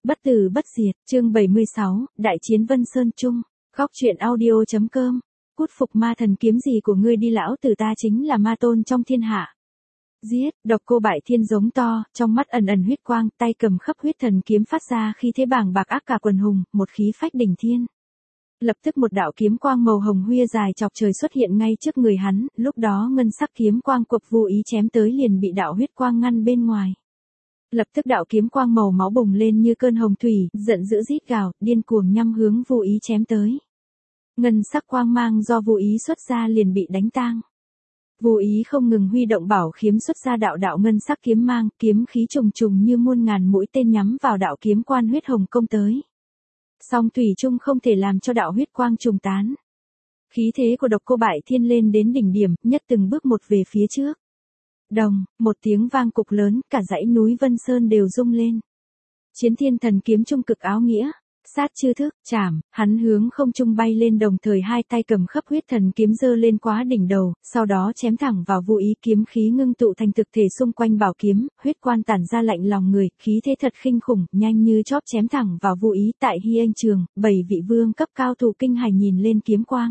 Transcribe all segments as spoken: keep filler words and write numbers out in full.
Bất tử bất diệt, chương bảy mươi sáu, Đại chiến Vân Sơn Trung, góc truyện audio.com, cút phục ma thần kiếm gì của ngươi đi lão tử ta chính là ma tôn trong thiên hạ. Giết, độc cô bại thiên giống to, trong mắt ẩn ẩn huyết quang, tay cầm khắp huyết thần kiếm phát ra khi thế bàng bạc ác cả quần hùng, một khí phách đỉnh thiên. Lập tức một đạo kiếm quang màu hồng huya dài chọc trời xuất hiện ngay trước người hắn, lúc đó ngân sắc kiếm quang cuộp vô ý chém tới liền bị đạo huyết quang ngăn bên ngoài. Lập tức đạo kiếm quang màu máu bùng lên như cơn hồng thủy, giận dữ rít gào, điên cuồng nhắm hướng vô ý chém tới. Ngân sắc quang mang do vô ý xuất ra liền bị đánh tang. Vô ý không ngừng huy động bảo khiếm xuất ra đạo đạo ngân sắc kiếm mang, kiếm khí trùng trùng như muôn ngàn mũi tên nhắm vào đạo kiếm quan huyết hồng công tới. Song thủy chung không thể làm cho đạo huyết quang trùng tán. Khí thế của độc cô bại thiên lên đến đỉnh điểm, nhất từng bước một về phía trước. Đồng, một tiếng vang cục lớn, cả dãy núi Vân Sơn đều rung lên. Chiến thiên thần kiếm trung cực áo nghĩa, sát chư thức, chảm, hắn hướng không trung bay lên đồng thời hai tay cầm khắp huyết thần kiếm giơ lên quá đỉnh đầu, sau đó chém thẳng vào vô ý kiếm khí ngưng tụ thành thực thể xung quanh bảo kiếm, huyết quan tản ra lạnh lòng người, khí thế thật khinh khủng, nhanh như chóp chém thẳng vào vô ý tại Hy Anh Trường, bảy vị vương cấp cao thủ kinh hài nhìn lên kiếm quang.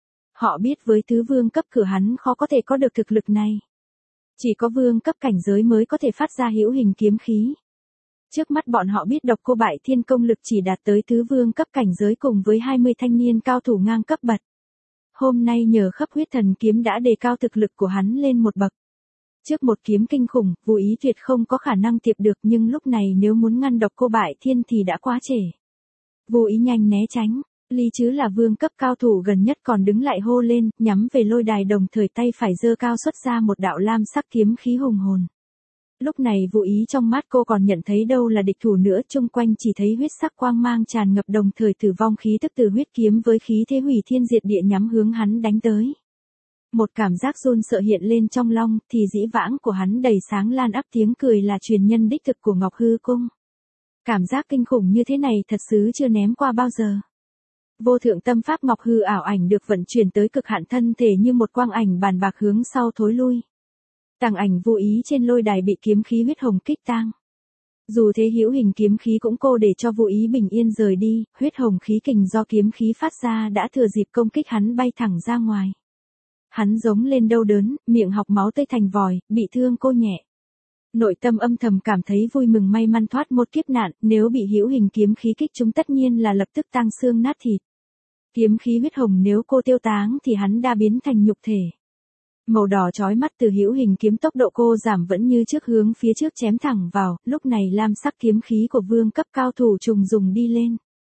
Họ biết với tứ vương cấp cửa hắn khó có thể có được thực lực này. Chỉ có vương cấp cảnh giới mới có thể phát ra hữu hình kiếm khí. Trước mắt bọn họ biết độc cô bại thiên công lực chỉ đạt tới tứ vương cấp cảnh giới cùng với hai mươi thanh niên cao thủ ngang cấp bậc. Hôm nay nhờ khắp huyết thần kiếm đã đề cao thực lực của hắn lên một bậc. Trước một kiếm kinh khủng, vô ý tuyệt không có khả năng tiếp được nhưng lúc này nếu muốn ngăn độc cô bại thiên thì đã quá trễ. Vô ý nhanh né tránh. Ly chứ là vương cấp cao thủ gần nhất còn đứng lại hô lên, nhắm về lôi đài đồng thời tay phải giơ cao xuất ra một đạo lam sắc kiếm khí hùng hồn. Lúc này vô ý trong mắt cô còn nhận thấy đâu là địch thủ nữa, chung quanh chỉ thấy huyết sắc quang mang tràn ngập đồng thời tử vong khí tức từ huyết kiếm với khí thế hủy thiên diệt địa nhắm hướng hắn đánh tới. Một cảm giác run sợ hiện lên trong lòng, thì dĩ vãng của hắn đầy sáng lan áp tiếng cười là truyền nhân đích thực của Ngọc Hư Cung. Cảm giác kinh khủng như thế này thật sự chưa ném qua bao giờ. Vô thượng tâm pháp Ngọc Hư ảo ảnh được vận chuyển tới cực hạn thân thể như một quang ảnh bàn bạc hướng sau thối lui. Tàng ảnh vô ý trên lôi đài bị kiếm khí huyết hồng kích tang. Dù thế hữu hình kiếm khí cũng cô để cho vô ý bình yên rời đi, huyết hồng khí kình do kiếm khí phát ra đã thừa dịp công kích hắn bay thẳng ra ngoài. Hắn giống lên đau đớn, miệng học máu tươi thành vòi, bị thương cô nhẹ. Nội tâm âm thầm cảm thấy vui mừng may mắn thoát một kiếp nạn, nếu bị hữu hình kiếm khí kích chúng tất nhiên là lập tức tang xương nát thịt. Kiếm khí huyết hồng nếu cô tiêu táng thì hắn đã biến thành nhục thể. Màu đỏ chói mắt từ hữu hình kiếm tốc độ cô giảm vẫn như trước hướng phía trước chém thẳng vào, lúc này lam sắc kiếm khí của vương cấp cao thủ trùng dùng đi lên.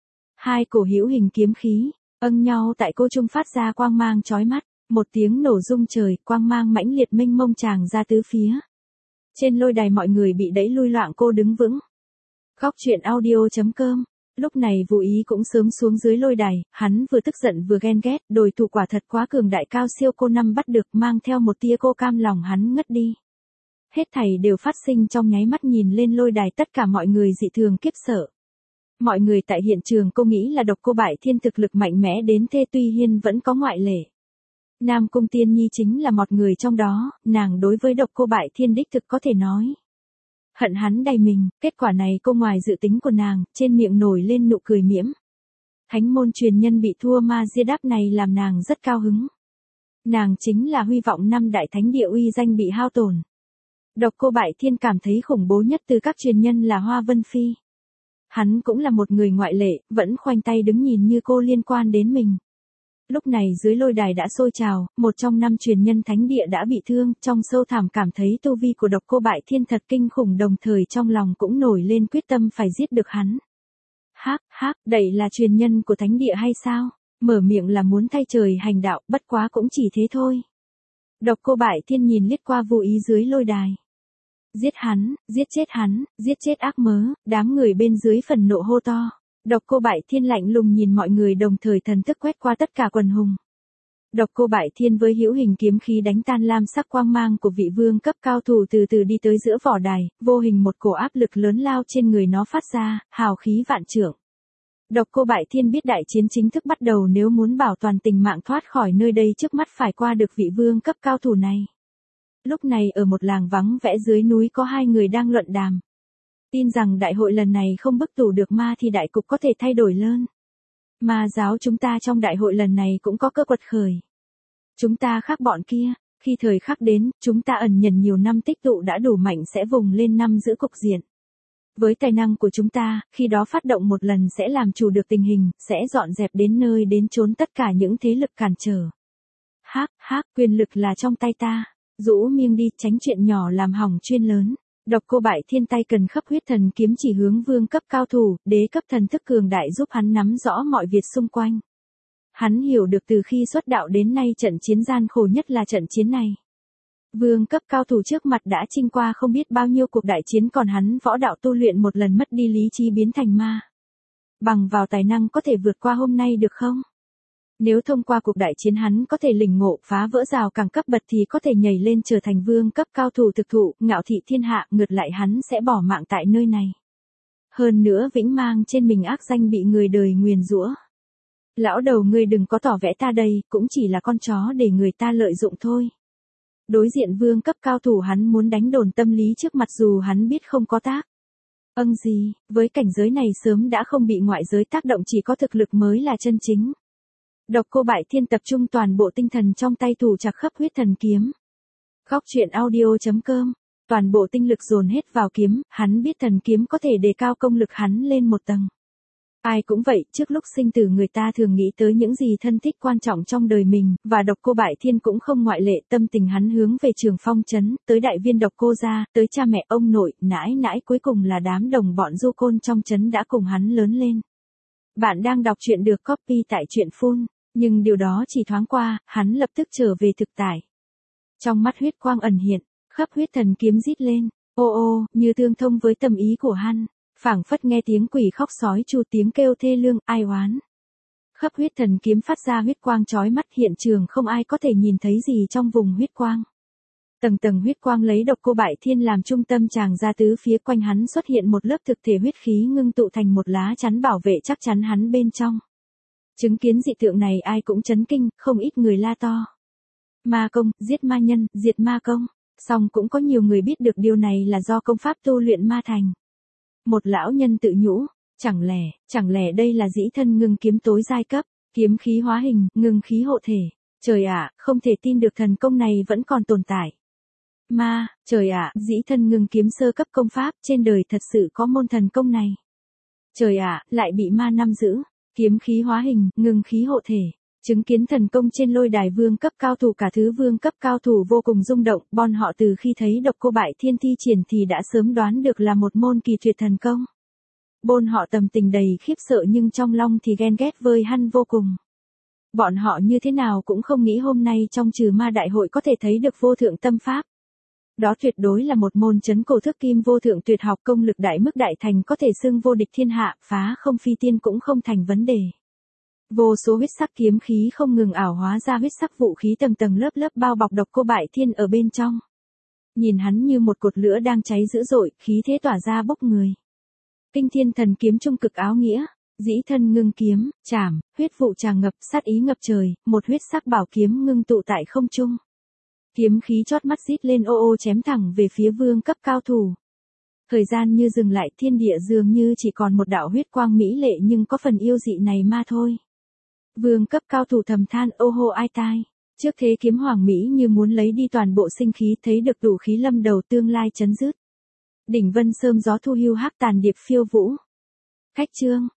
Hai cổ hữu hình kiếm khí, âng nhau tại cô trung phát ra quang mang chói mắt, một tiếng nổ rung trời, quang mang mãnh liệt mênh mông tràng ra tứ phía. Trên lôi đài mọi người bị đẩy lui loạn cô đứng vững. Góc truyện audio.com. Lúc này vô ý cũng sớm xuống dưới lôi đài, hắn vừa tức giận vừa ghen ghét, đồi thủ quả thật quá cường đại cao siêu cô năm bắt được mang theo một tia cô cam lòng hắn ngất đi. Hết thảy đều phát sinh trong nháy mắt nhìn lên lôi đài tất cả mọi người dị thường kiếp sợ. Mọi người tại hiện trường cô nghĩ là độc cô bại thiên thực lực mạnh mẽ đến thế tuy nhiên vẫn có ngoại lệ. Nam Cung Tiên Nhi chính là một người trong đó, nàng đối với độc cô bại thiên đích thực có thể nói. Hận hắn đầy mình, kết quả này cô ngoài dự tính của nàng, trên miệng nổi lên nụ cười mỉm. Thánh môn truyền nhân bị thua ma diê đáp này làm nàng rất cao hứng. Nàng chính là huy vọng năm đại thánh địa uy danh bị hao tổn. Độc cô bại thiên cảm thấy khủng bố nhất từ các truyền nhân là Hoa Vân Phi. Hắn cũng là một người ngoại lệ, vẫn khoanh tay đứng nhìn như cô liên quan đến mình. Lúc này dưới lôi đài đã sôi trào, một trong năm truyền nhân thánh địa đã bị thương, trong sâu thẳm cảm thấy tu vi của độc cô bại thiên thật kinh khủng đồng thời trong lòng cũng nổi lên quyết tâm phải giết được hắn. Hắc, hắc, đây là truyền nhân của thánh địa hay sao? Mở miệng là muốn thay trời hành đạo, bất quá cũng chỉ thế thôi. Độc cô bại thiên nhìn liếc qua vô ý dưới lôi đài. Giết hắn, giết chết hắn, giết chết ác mớ, đám người bên dưới phần nộ hô to. Độc cô bại thiên lạnh lùng nhìn mọi người đồng thời thần thức quét qua tất cả quần hùng. Độc cô bại thiên với hữu hình kiếm khí đánh tan lam sắc quang mang của vị vương cấp cao thủ từ từ đi tới giữa vỏ đài, vô hình một cổ áp lực lớn lao trên người nó phát ra, hào khí vạn trượng. Độc cô bại thiên biết đại chiến chính thức bắt đầu nếu muốn bảo toàn tình mạng thoát khỏi nơi đây trước mắt phải qua được vị vương cấp cao thủ này. Lúc này ở một làng vắng vẻ dưới núi có hai người đang luận đàm. Tin rằng đại hội lần này không bức tù được ma thì đại cục có thể thay đổi lớn. Ma giáo chúng ta trong đại hội lần này cũng có cơ quật khởi. Chúng ta khác bọn kia, khi thời khắc đến, chúng ta ẩn nhẫn nhiều năm tích tụ đã đủ mạnh sẽ vùng lên năm giữ cục diện. Với tài năng của chúng ta, khi đó phát động một lần sẽ làm chủ được tình hình, sẽ dọn dẹp đến nơi đến chốn tất cả những thế lực cản trở. Hắc, hắc, quyền lực là trong tay ta. Rũ miêng đi, tránh chuyện nhỏ làm hỏng chuyên lớn. Độc Cô Bại Thiên tay cần khắp huyết thần kiếm chỉ hướng vương cấp cao thủ, đế cấp thần thức cường đại giúp hắn nắm rõ mọi việc xung quanh. Hắn hiểu được từ khi xuất đạo đến nay trận chiến gian khổ nhất là trận chiến này. Vương cấp cao thủ trước mặt đã trinh qua không biết bao nhiêu cuộc đại chiến, còn hắn võ đạo tu luyện một lần mất đi lý trí biến thành ma. Bằng vào tài năng có thể vượt qua hôm nay được không? Nếu thông qua cuộc đại chiến hắn có thể lĩnh ngộ phá vỡ rào cản cấp bậc thì có thể nhảy lên trở thành vương cấp cao thủ thực thụ, ngạo thị thiên hạ, ngược lại hắn sẽ bỏ mạng tại nơi này. Hơn nữa vĩnh mang trên mình ác danh bị người đời nguyền rủa. Lão đầu ngươi đừng có tỏ vẻ ta đây, cũng chỉ là con chó để người ta lợi dụng thôi. Đối diện vương cấp cao thủ hắn muốn đánh đồn tâm lý trước mặt dù hắn biết không có tác. Âng gì, với cảnh giới này sớm đã không bị ngoại giới tác động, chỉ có thực lực mới là chân chính. Độc Cô Bại Thiên tập trung toàn bộ tinh thần trong tay thủ chặt khắp huyết thần kiếm. Góc truyện audio chấm com, toàn bộ tinh lực dồn hết vào kiếm, hắn biết thần kiếm có thể đề cao công lực hắn lên một tầng. Ai cũng vậy, trước lúc sinh tử người ta thường nghĩ tới những gì thân thích quan trọng trong đời mình, và Độc Cô Bại Thiên cũng không ngoại lệ, tâm tình hắn hướng về Trường Phong trấn, tới đại viên Độc Cô gia, tới cha mẹ ông nội, nãi nãi, cuối cùng là đám đồng bọn du côn trong trấn đã cùng hắn lớn lên. Bạn đang đọc truyện được copy tại truyện phun, nhưng điều đó chỉ thoáng qua, hắn lập tức trở về thực tại. Trong mắt huyết quang ẩn hiện, khắp huyết thần kiếm rít lên, ô ô, như tương thông với tâm ý của hắn. Phảng phất nghe tiếng quỷ khóc sói chu, tiếng kêu thê lương, ai oán. Khắp huyết thần kiếm phát ra huyết quang chói mắt, hiện trường không ai có thể nhìn thấy gì trong vùng huyết quang. Tầng tầng huyết quang lấy Độc Cô Bại Thiên làm trung tâm tràng ra, tứ phía quanh hắn xuất hiện một lớp thực thể huyết khí ngưng tụ thành một lá chắn bảo vệ chắc chắn hắn bên trong. Chứng kiến dị tượng này ai cũng chấn kinh, không ít người la to. Ma công, giết ma nhân, diệt ma công. Song cũng có nhiều người biết được điều này là do công pháp tu luyện ma thành. Một lão nhân tự nhủ, chẳng lẽ, chẳng lẽ đây là dĩ thân ngưng kiếm tối giai cấp, kiếm khí hóa hình, ngưng khí hộ thể. Trời ạ, không thể tin được thần công này vẫn còn tồn tại. Ma, trời ạ, dĩ thân ngưng kiếm sơ cấp công pháp, trên đời thật sự có môn thần công này. Trời ạ, lại bị ma năm giữ, kiếm khí hóa hình, ngưng khí hộ thể. Chứng kiến thần công trên lôi đài vương cấp cao thủ, cả thứ vương cấp cao thủ vô cùng rung động, bọn họ từ khi thấy Độc Cô Bại Thiên thi triển thì đã sớm đoán được là một môn kỳ tuyệt thần công. Bọn họ tâm tình đầy khiếp sợ nhưng trong lòng thì ghen ghét với hắn vô cùng. Bọn họ như thế nào cũng không nghĩ hôm nay trong trừ ma đại hội có thể thấy được vô thượng tâm pháp. Đó tuyệt đối là một môn chấn cổ thức kim vô thượng tuyệt học, công lực đại mức đại thành, có thể xưng vô địch thiên hạ, phá không phi tiên cũng không thành vấn đề. Vô số huyết sắc kiếm khí không ngừng ảo hóa ra huyết sắc vũ khí, tầng tầng lớp lớp bao bọc Độc Cô Bại Thiên ở bên trong. Nhìn hắn như một cột lửa đang cháy dữ dội, khí thế tỏa ra bốc người. Kinh thiên thần kiếm trung cực áo nghĩa, dĩ thân ngưng kiếm, chảm, huyết vụ tràn ngập, sát ý ngập trời, một huyết sắc bảo kiếm ngưng tụ tại không trung. Kiếm khí chót mắt rít lên ô ô chém thẳng về phía vương cấp cao thủ. Thời gian như dừng lại, thiên địa dường như chỉ còn một đạo huyết quang mỹ lệ nhưng có phần yêu dị này mà thôi. Vương cấp cao thủ thầm than ô hô ai tai. Trước thế kiếm hoàng mỹ như muốn lấy đi toàn bộ sinh khí, thấy được đủ khí lâm đầu tương lai chấn dứt. Đỉnh vân sơm gió thu hưu hắc tàn điệp phiêu vũ. Khách chương,